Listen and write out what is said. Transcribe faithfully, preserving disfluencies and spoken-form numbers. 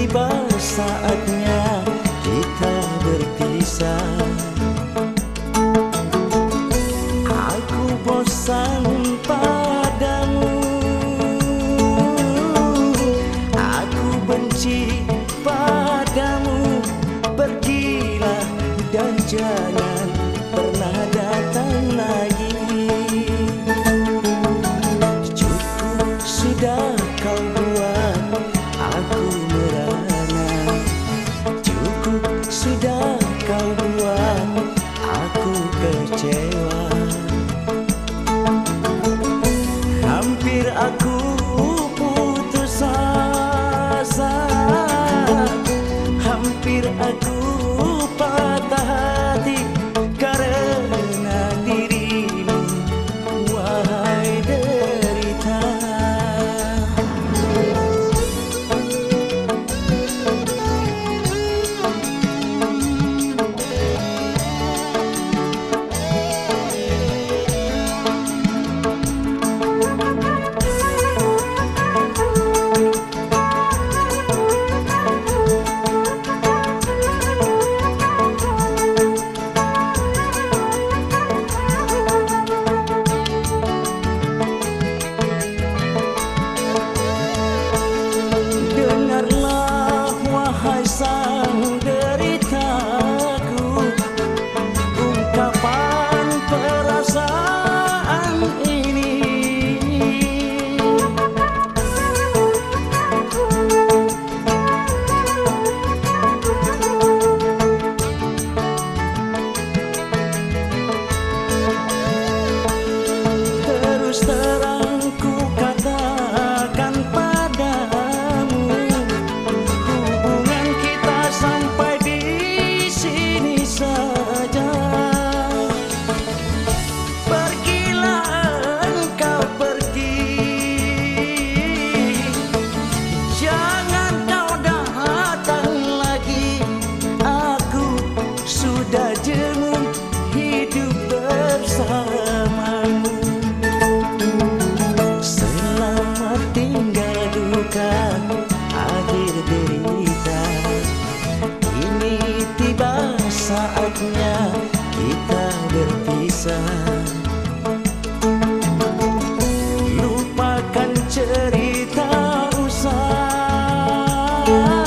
tiba saatnya kita berpisah. Aku bosan padamu, aku benci padamu. Pergilah dan jangan pernah datang lagi. Cukup sudah kau buat aku merana, cukup sudah kau buat aku kecewa. Hampir aku putus asa, hampir aku patah hati karena dirimu, wahai derita. Dengarlah wahai sang deritaku, ungkapan perasaan ini. Terus terang ku katakan padamu, hubungan kita sampai di sini saja. Pergilah engkau pergi, jangan kau datang lagi. Aku sudah jemu hidup bersamamu. Selamat tinggal duka akhir derita. Kini tiba saatnya kita berpisah. Lupakan cerita usah,